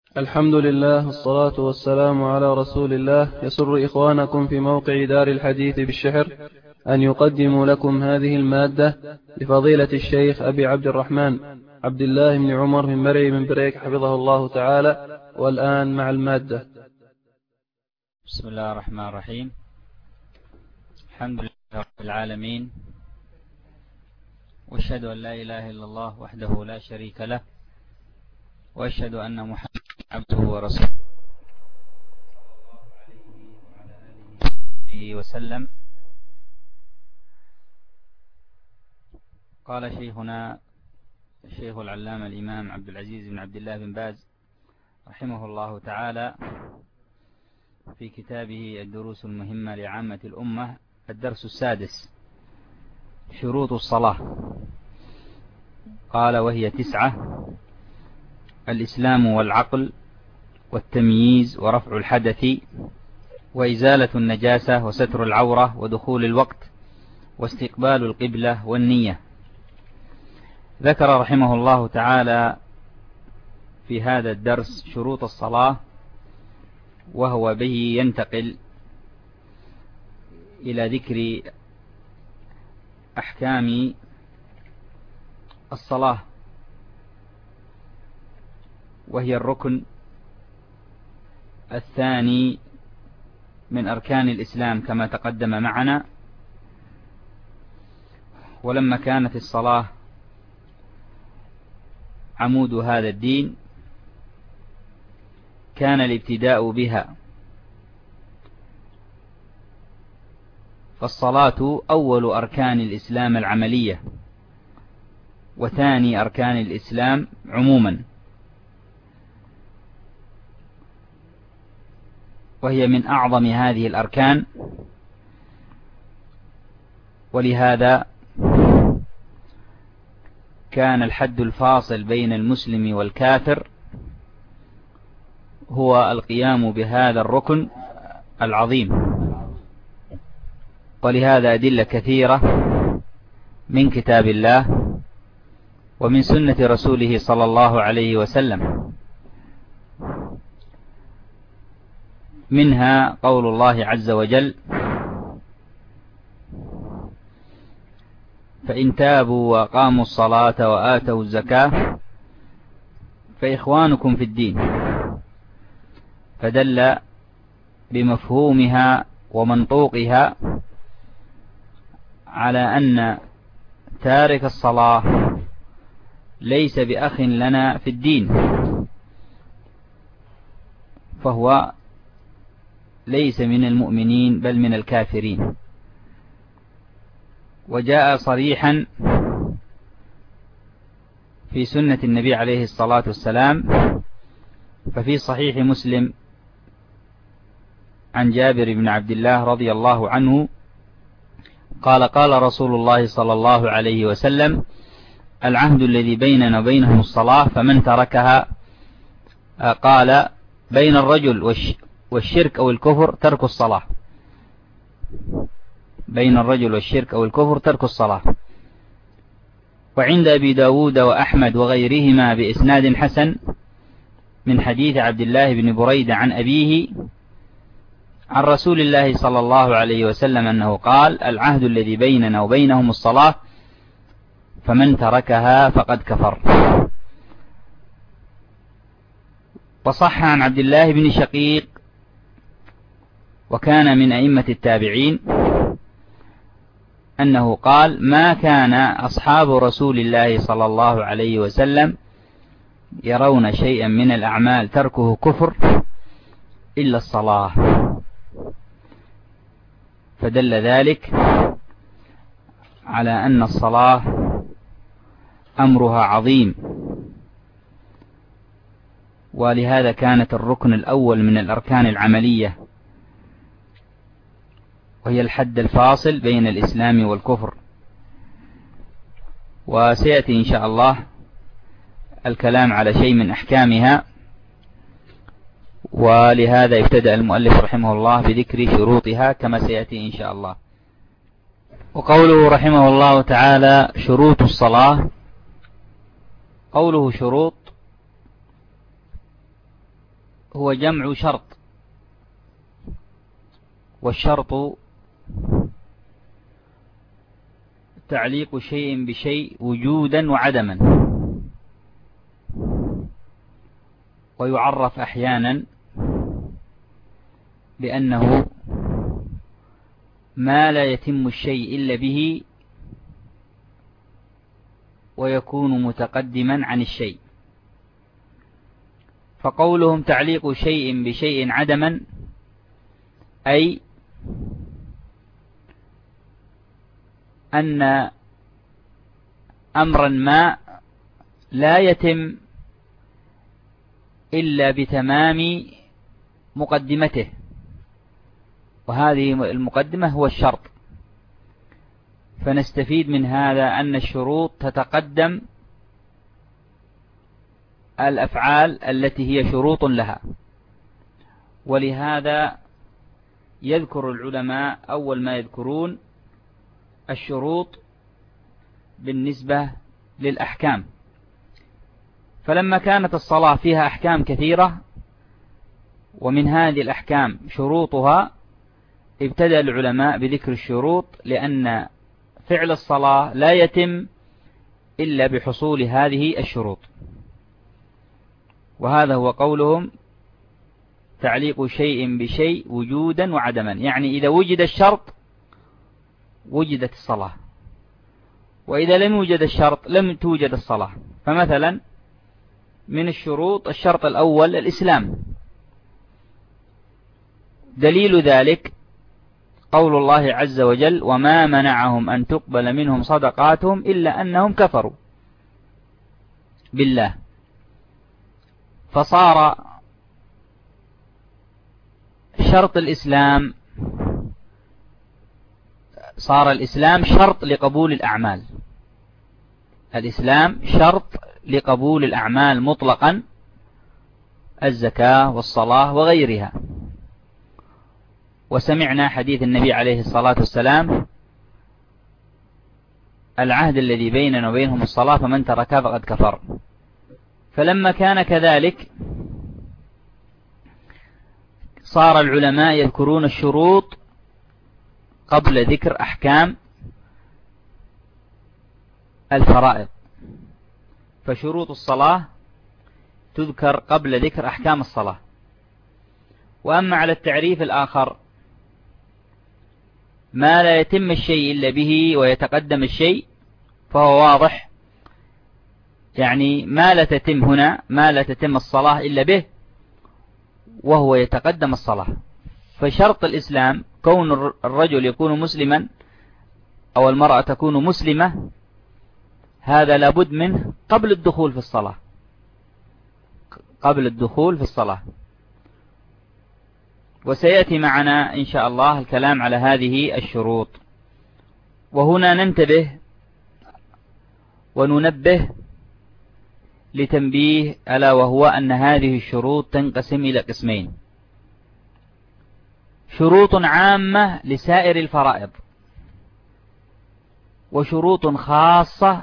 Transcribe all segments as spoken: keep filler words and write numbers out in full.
الحمد لله والصلاة والسلام على رسول الله. يسر إخوانكم في موقع دار الحديث بالشحر أن يقدموا لكم هذه المادة لفضيلة الشيخ أبي عبد الرحمن عبد الله بن عمر من مرعي من بريك حفظه الله تعالى. والآن مع المادة. بسم الله الرحمن الرحيم. الحمد لله رب العالمين، واشهد أن لا إله إلا الله وحده لا شريك له، واشهد أن محمدا عبده ورسوله وسلم. قال شيخنا الشيخ العلامة الإمام عبد العزيز بن عبد الله بن باز رحمه الله تعالى في كتابه الدروس المهمة لعامة الأمة، الدرس السادس: شروط الصلاة. قال وهي تسعة: الإسلام والعقل والتمييز ورفع الحدث وإزالة النجاسة وستر العورة ودخول الوقت واستقبال القبلة والنية. ذكر رحمه الله تعالى في هذا الدرس شروط الصلاة، وهو به ينتقل إلى ذكر أحكام الصلاة، وهي الركن الثاني من أركان الإسلام كما تقدم معنا. ولما كانت الصلاة عمود هذا الدين، كان الابتداء بها، فالصلاة أول أركان الإسلام العملية، وثاني أركان الإسلام عموما، وهي من أعظم هذه الأركان. ولهذا كان الحد الفاصل بين المسلم والكافر هو القيام بهذا الركن العظيم. ولهذا أدلة كثيرة من كتاب الله ومن سنة رسوله صلى الله عليه وسلم، منها قول الله عز وجل: فإن تابوا وأقاموا الصلاة وآتوا الزكاة فإخوانكم في الدين. فدل بمفهومها ومنطوقها على أن تارك الصلاة ليس بأخ لنا في الدين، فهو ليس من المؤمنين بل من الكافرين. وجاء صريحا في سنة النبي عليه الصلاة والسلام، ففي صحيح مسلم عن جابر بن عبد الله رضي الله عنه قال: قال رسول الله صلى الله عليه وسلم: العهد الذي بيننا وبينهم الصلاة، فمن تركها قال بين الرجل والشرك أو الكفر ترك الصلاة. بين الرجل والشرك أو الكفر ترك الصلاة. وعند أبي داود وأحمد وغيرهما بإسناد حسن من حديث عبد الله بن بريدة عن أبيه عن رسول الله صلى الله عليه وسلم أنه قال: العهد الذي بيننا وبينهم الصلاة، فمن تركها فقد كفر. وصح عن عبد الله بن شقيق، وكان من أئمة التابعين، أنه قال: ما كان أصحاب رسول الله صلى الله عليه وسلم يرون شيئا من الأعمال تركه كفر إلا الصلاة. فدل ذلك على أن الصلاة أمرها عظيم، ولهذا كانت الركن الأول من الأركان العملية، وهي الحد الفاصل بين الإسلام والكفر. وسيأتي إن شاء الله الكلام على شيء من أحكامها، ولهذا ابتدأ المؤلف رحمه الله بذكر شروطها كما سيأتي إن شاء الله. وقوله رحمه الله تعالى: شروط الصلاة. قوله شروط هو جمع شرط، والشرط تعليق شيء بشيء وجودا وعدما، ويعرف أحيانا بأنه ما لا يتم الشيء إلا به، ويكون متقدما عن الشيء. فقولهم تعليق شيء بشيء عدما أي أن أمرا ما لا يتم إلا بتمام مقدمته، وهذه المقدمة هو الشرط. فنستفيد من هذا أن الشروط تتقدم الأفعال التي هي شروط لها، ولهذا يذكر العلماء أول ما يذكرون الشروط بالنسبة للأحكام. فلما كانت الصلاة فيها أحكام كثيرة، ومن هذه الأحكام شروطها، ابتدأ العلماء بذكر الشروط، لأن فعل الصلاة لا يتم إلا بحصول هذه الشروط. وهذا هو قولهم تعليق شيء بشيء وجودا وعدما، يعني إذا وجد الشرط وجدت الصلاة، وإذا لم يوجد الشرط لم توجد الصلاة. فمثلا من الشروط الشرط الأول الإسلام، دليل ذلك قول الله عز وجل: وما منعهم أن تقبل منهم صدقاتهم إلا أنهم كفروا بالله. فصار شرط الإسلام صار الإسلام شرط لقبول الأعمال. الإسلام شرط لقبول الأعمال مطلقا، الزكاة والصلاة وغيرها. وسمعنا حديث النبي عليه الصلاة والسلام: العهد الذي بيننا وبينهم الصلاة فمن تركها فقد كفر. فلما كان كذلك صار العلماء يذكرون الشروط قبل ذكر أحكام الفرائض، فشروط الصلاة تذكر قبل ذكر أحكام الصلاة. وأما على التعريف الآخر، ما لا يتم الشيء إلا به ويتقدم الشيء، فهو واضح، يعني ما لا تتم هنا، ما لا تتم الصلاة إلا به وهو يتقدم الصلاة. فشرط الإسلام كون الرجل يكون مسلما أو المرأة تكون مسلمة، هذا لابد منه قبل الدخول في الصلاة، قبل الدخول في الصلاة. وسيأتي معنا إن شاء الله الكلام على هذه الشروط. وهنا ننتبه وننبه لتنبيه، ألا وهو أن هذه الشروط تنقسم إلى قسمين: شروط عامة لسائر الفرائض، وشروط خاصة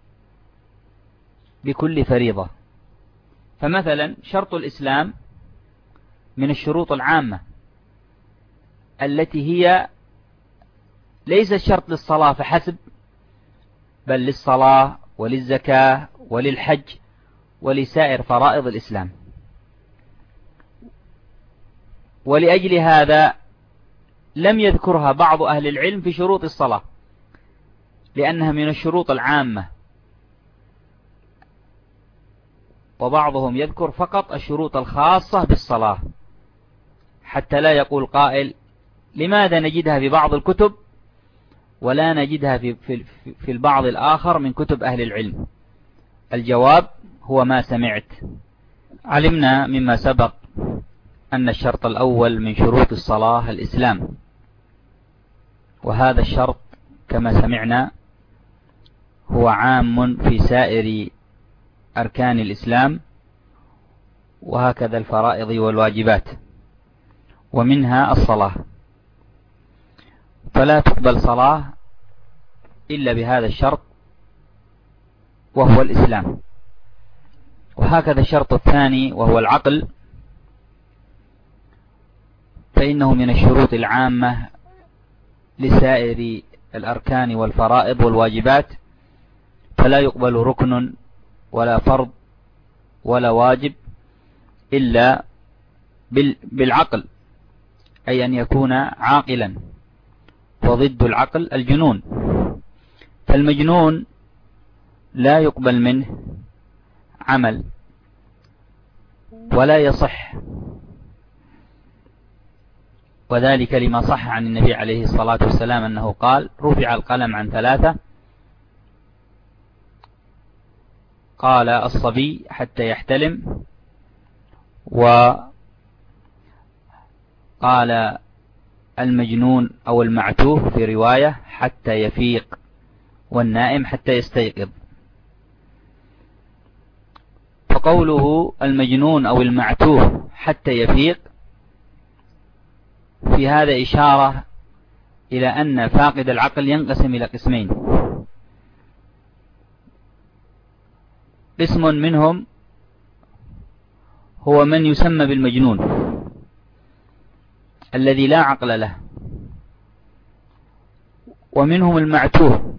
بكل فريضة. فمثلا شرط الإسلام من الشروط العامة التي هي ليست شرط للصلاة فحسب، بل للصلاة وللزكاة وللحج ولسائر فرائض الإسلام. ولأجل هذا لم يذكرها بعض أهل العلم في شروط الصلاة، لأنها من الشروط العامة، وبعضهم يذكر فقط الشروط الخاصة بالصلاة، حتى لا يقول قائل: لماذا نجدها في بعض الكتب ولا نجدها في, في, في البعض الآخر من كتب أهل العلم؟ الجواب هو ما سمعت. علمنا مما سبق أن الشرط الأول من شروط الصلاة الإسلام، وهذا الشرط كما سمعنا هو عام في سائر أركان الإسلام، وهكذا الفرائض والواجبات، ومنها الصلاة. فلا تقبل صلاة إلا بهذا الشرط وهو الإسلام. وهكذا الشرط الثاني وهو العقل، فإنه من الشروط العامة لسائر الأركان والفرائض والواجبات، فلا يقبل ركن ولا فرض ولا واجب إلا بالعقل، أي أن يكون عاقلا، وضد العقل الجنون. فالمجنون لا يقبل منه عمل ولا يصح، وذلك لما صح عن النبي عليه الصلاة والسلام أنه قال: رفع القلم عن ثلاثة، قال الصبي حتى يحتلم، وقال المجنون أو المعتوه في رواية حتى يفيق، والنائم حتى يستيقظ. فقوله المجنون أو المعتوه حتى يفيق في هذا إشارة إلى أن فاقد العقل ينقسم إلى قسمين: قسم منهم هو من يسمى بالمجنون الذي لا عقل له، ومنهم المعتوه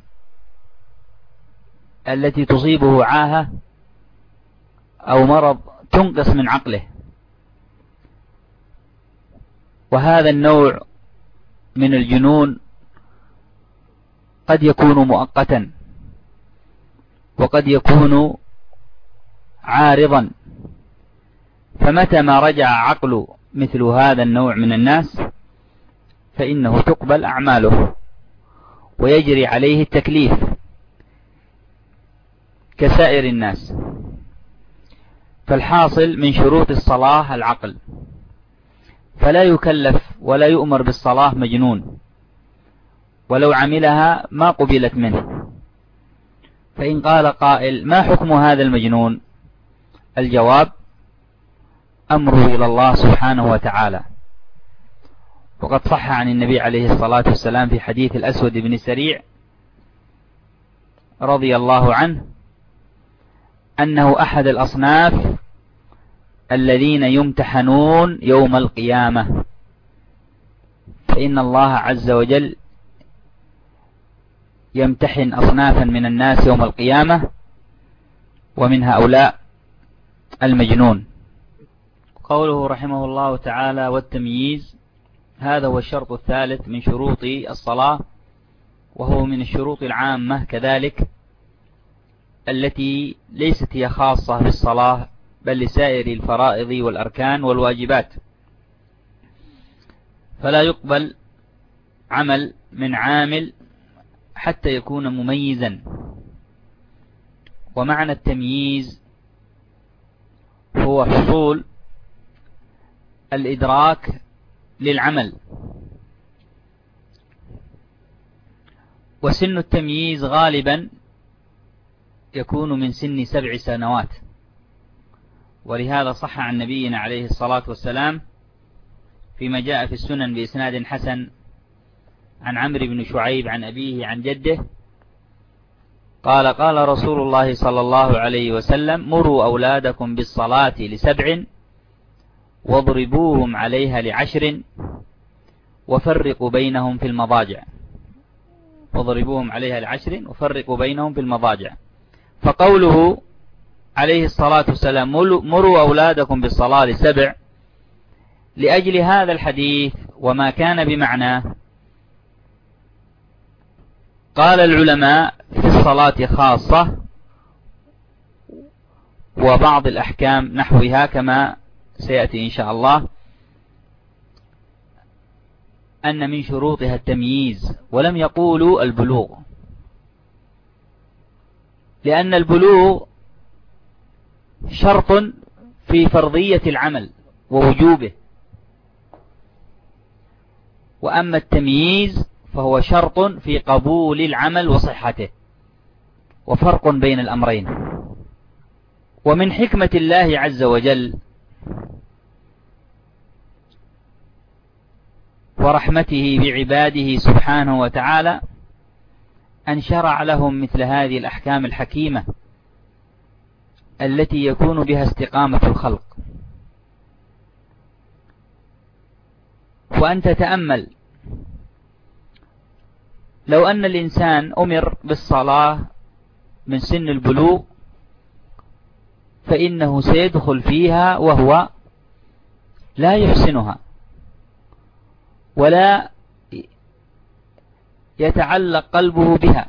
التي تصيبه عاهة أو مرض تنقص من عقله. وهذا النوع من الجنون قد يكون مؤقتا، وقد يكون عارضا، فمتى ما رجع عقل مثل هذا النوع من الناس فإنه تقبل أعماله ويجري عليه التكليف كسائر الناس. فالحاصل من شروط الصلاة العقل، فلا يكلف ولا يؤمر بالصلاة مجنون، ولو عملها ما قبلت منه. فإن قال قائل: ما حكم هذا المجنون؟ الجواب: أمره إلى الله سبحانه وتعالى. وقد صح عن النبي عليه الصلاة والسلام في حديث الأسود بن سريع رضي الله عنه أنه أحد الأصناف الذين يمتحنون يوم القيامة، فإن الله عز وجل يمتحن أصنافا من الناس يوم القيامة، ومن هؤلاء المجنون. قوله رحمه الله تعالى: والتمييز، هذا هو الشرط الثالث من شروط الصلاة، وهو من الشروط العامة كذلك التي ليست هي خاصة بالصلاة بل لسائر الفرائض والأركان والواجبات. فلا يقبل عمل من عامل حتى يكون مميزا. ومعنى التمييز هو حصول الإدراك للعمل. وسن التمييز غالبا يكون من سن سبع سنوات، ولهذا صح عن نبينا عليه الصلاة والسلام فيما جاء في السنن بإسناد حسن عن عمرو بن شعيب عن أبيه عن جده قال: قال رسول الله صلى الله عليه وسلم: مروا أولادكم بالصلاة لسبع واضربوهم عليها لعشر وفرقوا بينهم في المضاجع. واضربوهم عليها لعشر وفرقوا بينهم في المضاجع. فقوله عليه الصلاة والسلام: مروا أولادكم بالصلاة لسبع، لأجل هذا الحديث وما كان بمعناه قال العلماء في الصلاة خاصة، وبعض الأحكام نحوها كما سيأتي إن شاء الله، أن من شروطها التمييز، ولم يقولوا البلوغ، لأن البلوغ شرط في فرضية العمل ووجوبه، وأما التمييز فهو شرط في قبول العمل وصحته، وفرق بين الأمرين. ومن حكمة الله عز وجل ورحمته بعباده سبحانه وتعالى أن شرع لهم مثل هذه الأحكام الحكيمة التي يكون بها استقامة الخلق. وأن تتأمل لو أن الإنسان أمر بالصلاة من سن البلوغ فإنه سيدخل فيها وهو لا يحسنها ولا يتعلق قلبه بها،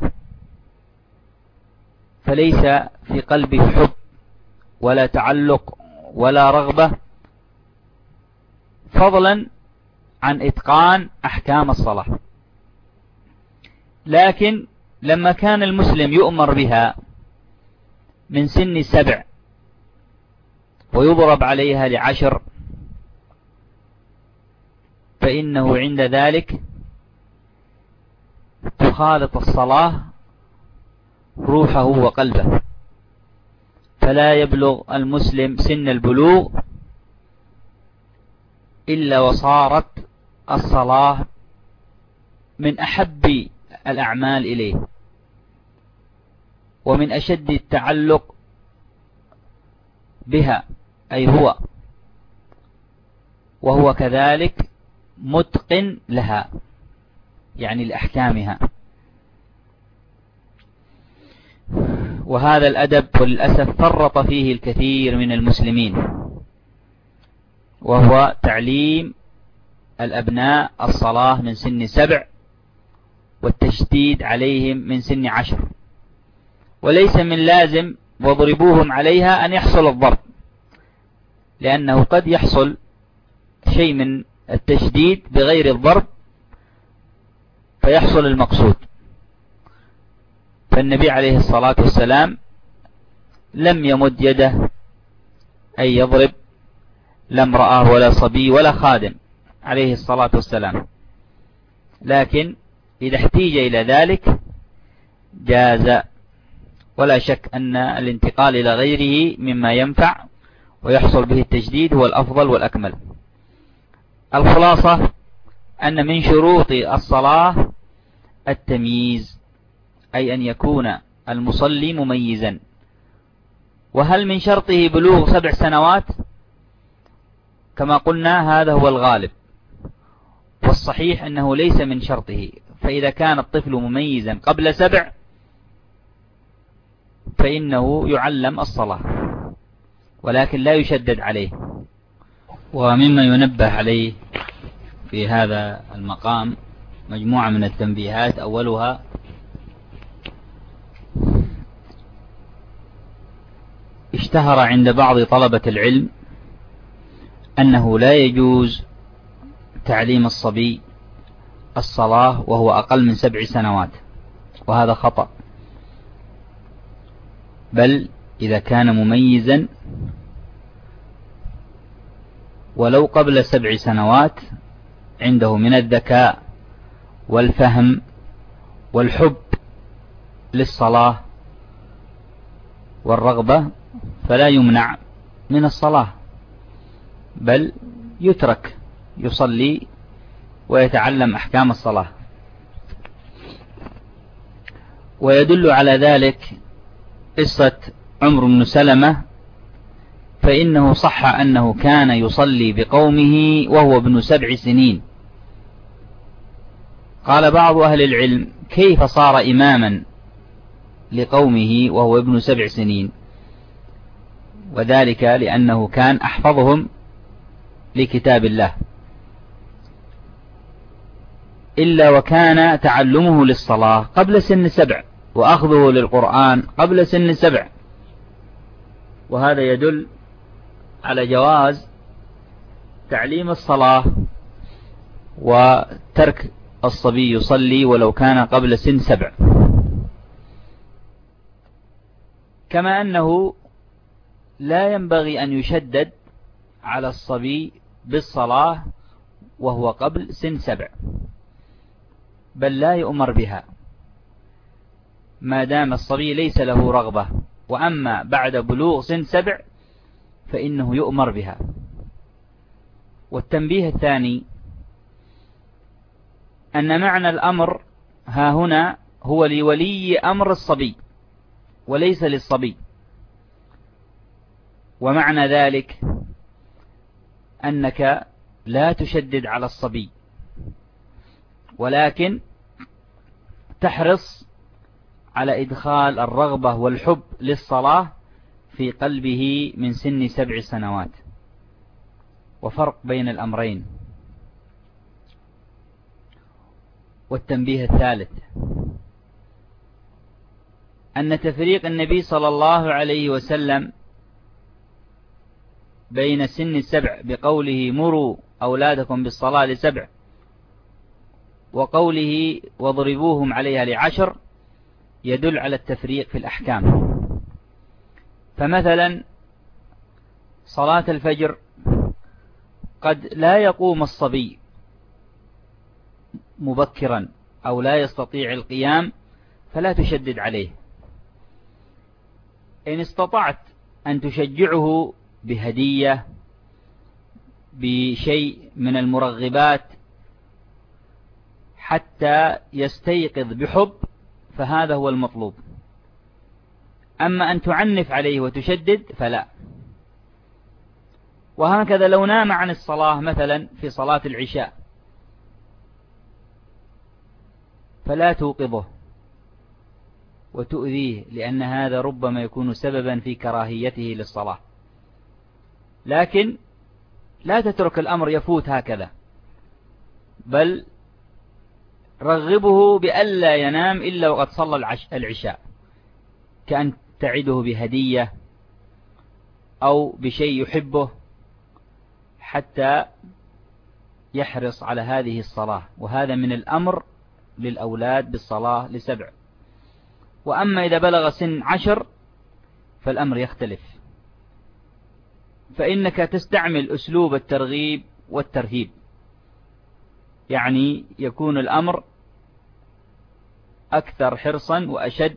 فليس في قلبه حب ولا تعلق ولا رغبة، فضلا عن إتقان أحكام الصلاة. لكن لما كان المسلم يؤمر بها من سن سبع ويضرب عليها لعشر، فإنه عند ذلك تخالط الصلاة روحه وقلبه، فلا يبلغ المسلم سن البلوغ إلا وصارت الصلاة من أحب الأعمال إليه ومن أشد التعلق بها، أي هو وهو كذلك متقن لها يعني لأحكامها. وهذا الأدب وللأسف فرط فيه الكثير من المسلمين، وهو تعليم الأبناء الصلاة من سن سبع والتشديد عليهم من سن عشر، وليس من لازم واضربوهم عليها أن يحصل الضرب، لأنه قد يحصل شيء من التشديد بغير الضرب فيحصل المقصود. فالنبي عليه الصلاة والسلام لم يمد يده أي يضرب لا امرأة ولا صبي ولا خادم عليه الصلاة والسلام، لكن إذا احتيج إلى ذلك جاز، ولا شك أن الانتقال إلى غيره مما ينفع ويحصل به التجديد هو الأفضل والأكمل. الخلاصة أن من شروط الصلاة التمييز، أي أن يكون المصلي مميزا. وهل من شرطه بلوغ سبع سنوات؟ كما قلنا هذا هو الغالب، والصحيح أنه ليس من شرطه، فإذا كان الطفل مميزا قبل سبع فإنه يعلم الصلاة ولكن لا يشدد عليه. ومما ينبه عليه في هذا المقام مجموعة من التنبيهات، أولها اشتهر عند بعض طلبة العلم أنه لا يجوز تعليم الصبي الصلاة وهو أقل من سبع سنوات، وهذا خطأ، بل إذا كان مميزا ولو قبل سبع سنوات عنده من الذكاء والفهم والحب للصلاة والرغبة فلا يمنع من الصلاة، بل يترك يصلي ويتعلم أحكام الصلاة. ويدل على ذلك قصة عمرو بن سلمة، فإنه صح أنه كان يصلي بقومه وهو ابن سبع سنين. قال بعض أهل العلم: كيف صار إماما لقومه وهو ابن سبع سنين؟ وذلك لأنه كان أحفظهم لكتاب الله، إلا وكان تعلمه للصلاة قبل سن سبع وأخذه للقرآن قبل سن سبع، وهذا يدل على جواز تعليم الصلاة وترك الصبي يصلي ولو كان قبل سن سبع. كما أنه لا ينبغي أن يشدد على الصبي بالصلاة وهو قبل سن سبع، بل لا يؤمر بها ما دام الصبي ليس له رغبة، وأما بعد بلوغ سن سبع فإنه يؤمر بها. والتنبيه الثاني أن معنى الأمر ها هنا هو لولي أمر الصبي وليس للصبي، ومعنى ذلك أنك لا تشدد على الصبي ولكن تحرص على إدخال الرغبة والحب للصلاة في قلبه من سن سبع سنوات. وفرق بين الأمرين. والتنبيه الثالث أن تفريق النبي صلى الله عليه وسلم بين سن السبع بقوله مروا أولادكم بالصلاة لسبع وقوله واضربوهم عليها لعشر يدل على التفريق في الأحكام. فمثلا صلاة الفجر قد لا يقوم الصبي مبكرا أو لا يستطيع القيام فلا تشدد عليه. إن استطعت أن تشجعه بهدية بشيء من المرغبات حتى يستيقظ بحب فهذا هو المطلوب. أما أن تعنف عليه وتشدد فلا. وهكذا لو نام عن الصلاة مثلا في صلاة العشاء فلا توقظه وتؤذيه، لأن هذا ربما يكون سببا في كراهيته للصلاة. لكن لا تترك الأمر يفوت هكذا، بل رغبه بألا ينام إلا وقد صلى العشاء، كأن تعده بهدية أو بشيء يحبه حتى يحرص على هذه الصلاة. وهذا من الأمر للأولاد بالصلاة لسبع. وأما إذا بلغ سن عشر فالأمر يختلف، فإنك تستعمل أسلوب الترغيب والترهيب، يعني يكون الأمر أكثر حرصا وأشد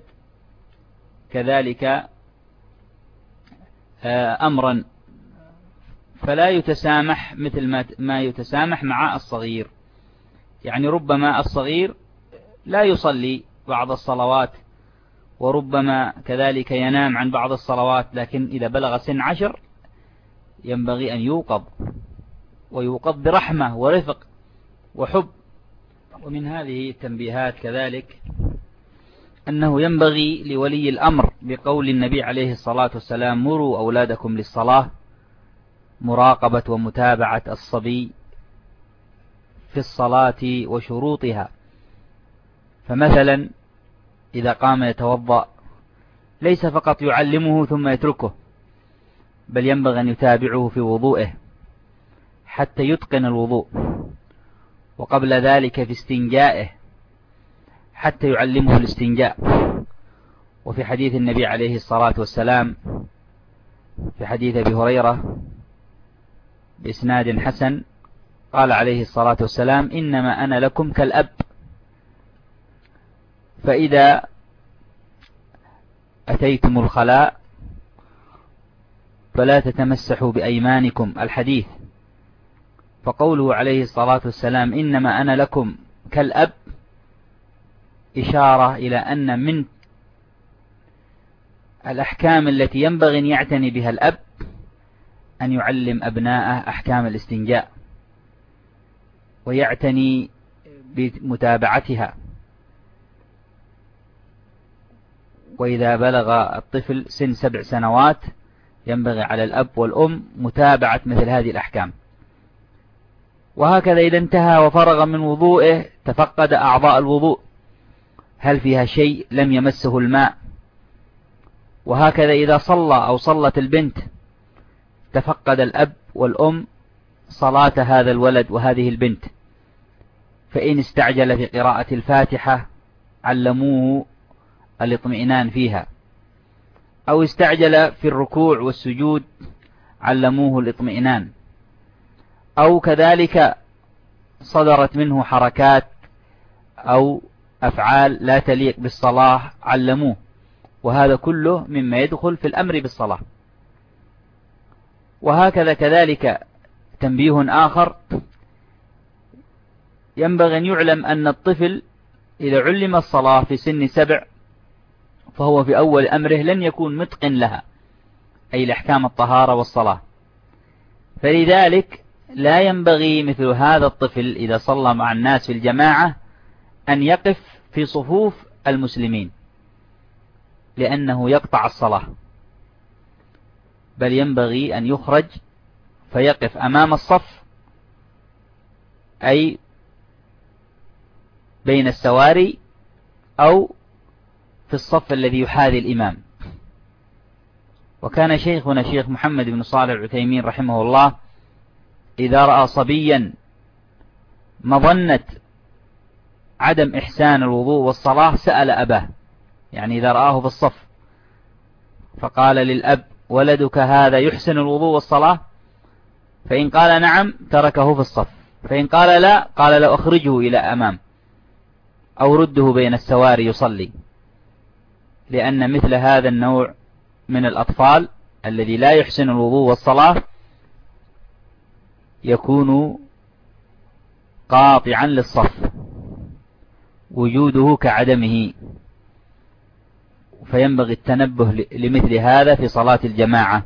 كذلك أمرا، فلا يتسامح مثل ما يتسامح مع الصغير. يعني ربما الصغير لا يصلي بعض الصلوات وربما كذلك ينام عن بعض الصلوات، لكن إذا بلغ سن عشر ينبغي أن يوقظ، ويوقظ برحمة ورفق وحب. ومن هذه التنبيهات كذلك أنه ينبغي لولي الأمر بقول النبي عليه الصلاة والسلام مروا أولادكم للصلاة مراقبة ومتابعة الصبي في الصلاة وشروطها. فمثلا إذا قام يتوضأ ليس فقط يعلمه ثم يتركه، بل ينبغي أن يتابعه في وضوئه حتى يتقن الوضوء، وقبل ذلك في استنجائه حتى يعلمه الاستنجاء. وفي حديث النبي عليه الصلاة والسلام في حديث أبي هريرة بإسناد حسن قال عليه الصلاة والسلام إنما أنا لكم كالأب، فإذا أتيتم الخلاء فلا تتمسحوا بأيمانكم الحديث. فقوله عليه الصلاة والسلام إنما أنا لكم كالأب إشارة إلى أن من الأحكام التي ينبغي أن يعتني بها الأب أن يعلم أبناءه أحكام الاستنجاء ويعتني بمتابعتها. وإذا بلغ الطفل سن سبع سنوات ينبغي على الأب والأم متابعة مثل هذه الأحكام. وهكذا إذا انتهى وفرغ من وضوئه تفقد أعضاء الوضوء هل فيها شيء لم يمسه الماء. وهكذا إذا صلى أو صلت البنت تفقد الأب والأم صلاة هذا الولد وهذه البنت، فإن استعجل في قراءة الفاتحة علموه الاطمئنان فيها، أو استعجل في الركوع والسجود علموه الاطمئنان، أو كذلك صدرت منه حركات أو أفعال لا تليق بالصلاة علموه. وهذا كله مما يدخل في الأمر بالصلاة. وهكذا كذلك تنبيه آخر ينبغي أن يعلم أن الطفل إذا علم الصلاة في سن سبع فهو في أول أمره لن يكون متقن لها، أي الأحكام الطهارة والصلاة. فلذلك لا ينبغي مثل هذا الطفل إذا صلى مع الناس في الجماعة أن يقف في صفوف المسلمين لأنه يقطع الصلاة، بل ينبغي أن يخرج فيقف أمام الصف، أي بين السواري أو في الصف الذي يحاذي الإمام. وكان شيخنا شيخ محمد بن صالح العثيمين رحمه الله إذا رأى صبيا مظنة عدم إحسان الوضوء والصلاة سأل أباه، يعني إذا رآه في الصف فقال للأب: ولدك هذا يحسن الوضوء والصلاة؟ فإن قال نعم تركه في الصف، فإن قال لا قال له: أخرجه إلى أمام أو رده بين السواري يصلي، لأن مثل هذا النوع من الأطفال الذي لا يحسن الوضوء والصلاة يكون قاطعا للصف، وجوده كعدمه، فينبغي التنبه لمثل هذا في صلاة الجماعة.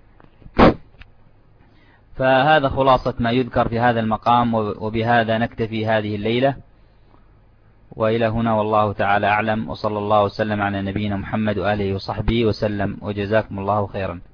فهذا خلاصة ما يذكر في هذا المقام، وبهذا نكتفي هذه الليلة، وإلى هنا والله تعالى أعلم، وصلى الله وسلم على نبينا محمد وآله وصحبه وسلم، وجزاكم الله خيرا.